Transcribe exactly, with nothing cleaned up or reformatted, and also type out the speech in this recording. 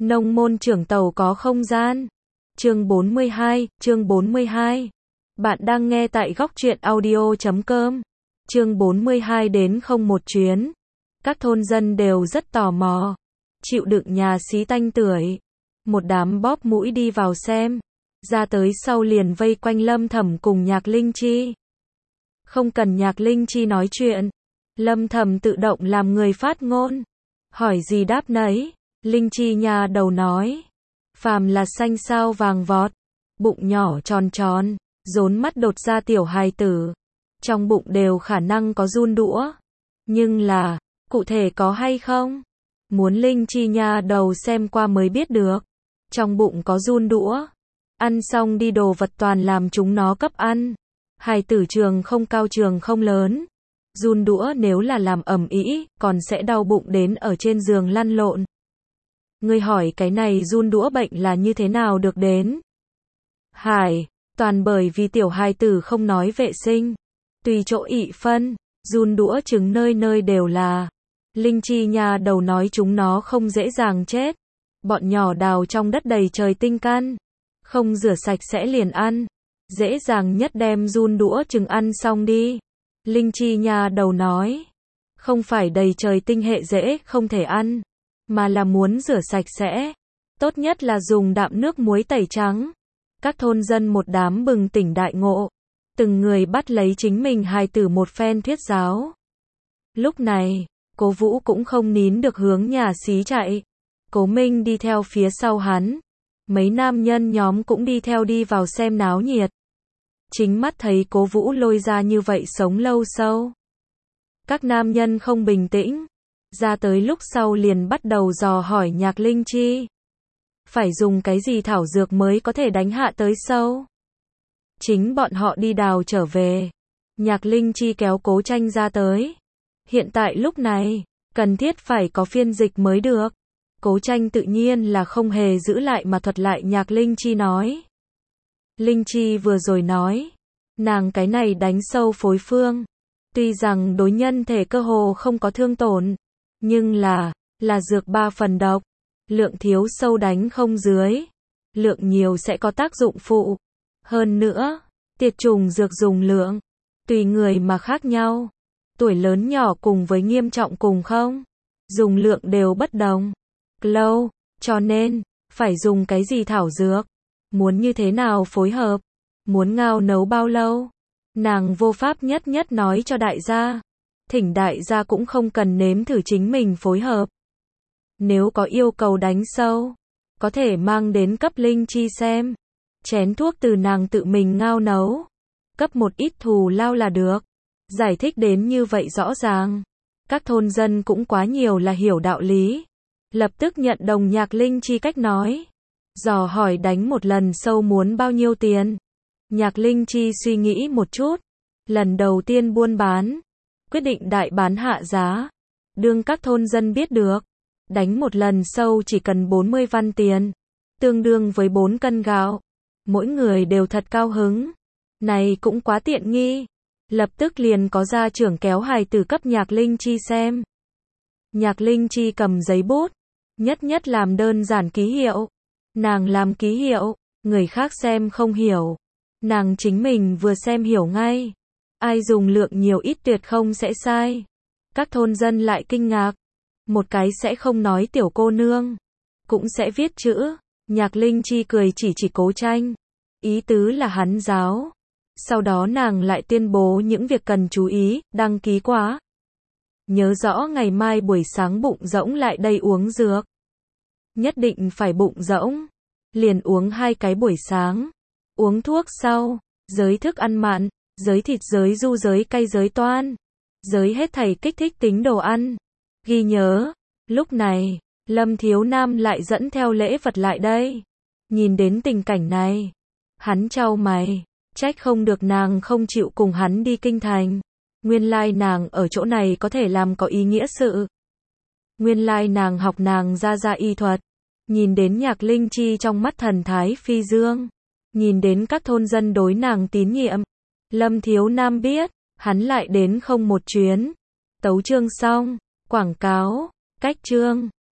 Nông môn trưởng tàu có không gian. Chương bốn mươi hai, chương bốn mươi hai. Bạn đang nghe tại góc truyện audio chấm com. Chương bốn mươi hai đến không một chuyến. Các thôn dân đều rất tò mò, chịu đựng nhà xí tanh tưởi. Một đám bóp mũi đi vào xem, ra tới sau liền vây quanh Lâm Thẩm cùng Nhạc Linh Chi. Không cần Nhạc Linh Chi nói chuyện, Lâm Thẩm tự động làm người phát ngôn, hỏi gì đáp nấy. Linh Chi nhà đầu nói, phàm là xanh sao vàng vọt, bụng nhỏ tròn tròn, rốn mắt đột ra tiểu hài tử, trong bụng đều khả năng có giun đũa. Nhưng là, cụ thể có hay không? Muốn Linh Chi nhà đầu xem qua mới biết được. Trong bụng có giun đũa, ăn xong đi đồ vật toàn làm chúng nó cấp ăn. Hài tử trường không cao trường không lớn, giun đũa nếu là làm ầm ĩ, còn sẽ đau bụng đến ở trên giường lăn lộn. Ngươi hỏi cái này giun đũa bệnh là như thế nào được đến? Hải, toàn bởi vì tiểu hài tử không nói vệ sinh, tùy chỗ ị phân, giun đũa trứng nơi nơi đều là. Linh Chi nhà đầu nói chúng nó không dễ dàng chết. Bọn nhỏ đào trong đất đầy trời tinh căn, không rửa sạch sẽ liền ăn, dễ dàng nhất đem giun đũa trứng ăn xong đi. Linh Chi nhà đầu nói, không phải đầy trời tinh hệ dễ không thể ăn, mà là muốn rửa sạch sẽ, tốt nhất là dùng đạm nước muối tẩy trắng. Các thôn dân một đám bừng tỉnh đại ngộ, từng người bắt lấy chính mình hài tử một phen thuyết giáo. Lúc này, Cố Vũ cũng không nín được hướng nhà xí chạy. Cố Minh đi theo phía sau hắn, mấy nam nhân nhóm cũng đi theo đi vào xem náo nhiệt. Chính mắt thấy Cố Vũ lôi ra như vậy sống lâu sâu. Các nam nhân không bình tĩnh, ra tới lúc sau liền bắt đầu dò hỏi Nhạc Linh Chi. Phải dùng cái gì thảo dược mới có thể đánh hạ tới sâu? Chính bọn họ đi đào trở về. Nhạc Linh Chi kéo Cố Tranh ra tới. Hiện tại lúc này, cần thiết phải có phiên dịch mới được. Cố Tranh tự nhiên là không hề giữ lại mà thuật lại Nhạc Linh Chi nói. Linh Chi vừa rồi nói, nàng cái này đánh sâu phối phương, tuy rằng đối nhân thể cơ hồ không có thương tổn, nhưng là, là dược ba phần độc, lượng thiếu sâu đánh không dưới, lượng nhiều sẽ có tác dụng phụ. Hơn nữa, tiệt trùng dược dùng lượng, tùy người mà khác nhau, tuổi lớn nhỏ cùng với nghiêm trọng cùng không, dùng lượng đều bất đồng. Lâu, cho nên, phải dùng cái gì thảo dược, muốn như thế nào phối hợp, muốn ngao nấu bao lâu, nàng vô pháp nhất nhất nói cho đại gia. Thỉnh đại gia cũng không cần nếm thử chính mình phối hợp. Nếu có yêu cầu đánh sâu, có thể mang đến cấp Linh Chi xem. Chén thuốc từ nàng tự mình ngao nấu, cấp một ít thù lao là được. Giải thích đến như vậy rõ ràng, các thôn dân cũng quá nhiều là hiểu đạo lý. Lập tức nhận đồng Nhạc Linh Chi cách nói. Dò hỏi đánh một lần sâu muốn bao nhiêu tiền. Nhạc Linh Chi suy nghĩ một chút. Lần đầu tiên buôn bán, quyết định đại bán hạ giá. Đương các thôn dân biết được, đánh một lần sâu chỉ cần bốn mươi văn tiền, tương đương với bốn cân gạo. Mỗi người đều thật cao hứng. Này cũng quá tiện nghi. Lập tức liền có gia trưởng kéo hài tử cấp Nhạc Linh Chi xem. Nhạc Linh Chi cầm giấy bút, nhất nhất làm đơn giản ký hiệu. Nàng làm ký hiệu, người khác xem không hiểu. Nàng chính mình vừa xem hiểu ngay. Ai dùng lượng nhiều ít tuyệt không sẽ sai. Các thôn dân lại kinh ngạc. Một cái sẽ không nói tiểu cô nương, cũng sẽ viết chữ. Nhạc Linh Chi cười chỉ chỉ Cố Tranh. Ý tứ là hắn giáo. Sau đó nàng lại tuyên bố những việc cần chú ý, đăng ký quá. Nhớ rõ ngày mai buổi sáng bụng rỗng lại đây uống dược. Nhất định phải bụng rỗng. Liền uống hai cái buổi sáng. Uống thuốc sau, giới thức ăn mặn, giới thịt giới du giới cay giới toan. Giới hết thảy kích thích tính đồ ăn. Ghi nhớ, lúc này, Lâm Thiếu Nam lại dẫn theo lễ vật lại đây. Nhìn đến tình cảnh này, hắn chau mày, trách không được nàng không chịu cùng hắn đi kinh thành. Nguyên lai nàng ở chỗ này có thể làm có ý nghĩa sự. Nguyên lai nàng học nàng ra ra y thuật. Nhìn đến Nhạc Linh Chi trong mắt thần thái phi dương. Nhìn đến các thôn dân đối nàng tín nhiệm. Lâm Thiếu Nam biết, hắn lại đến không một chuyến. Tấu chương xong, quảng cáo, cách chương.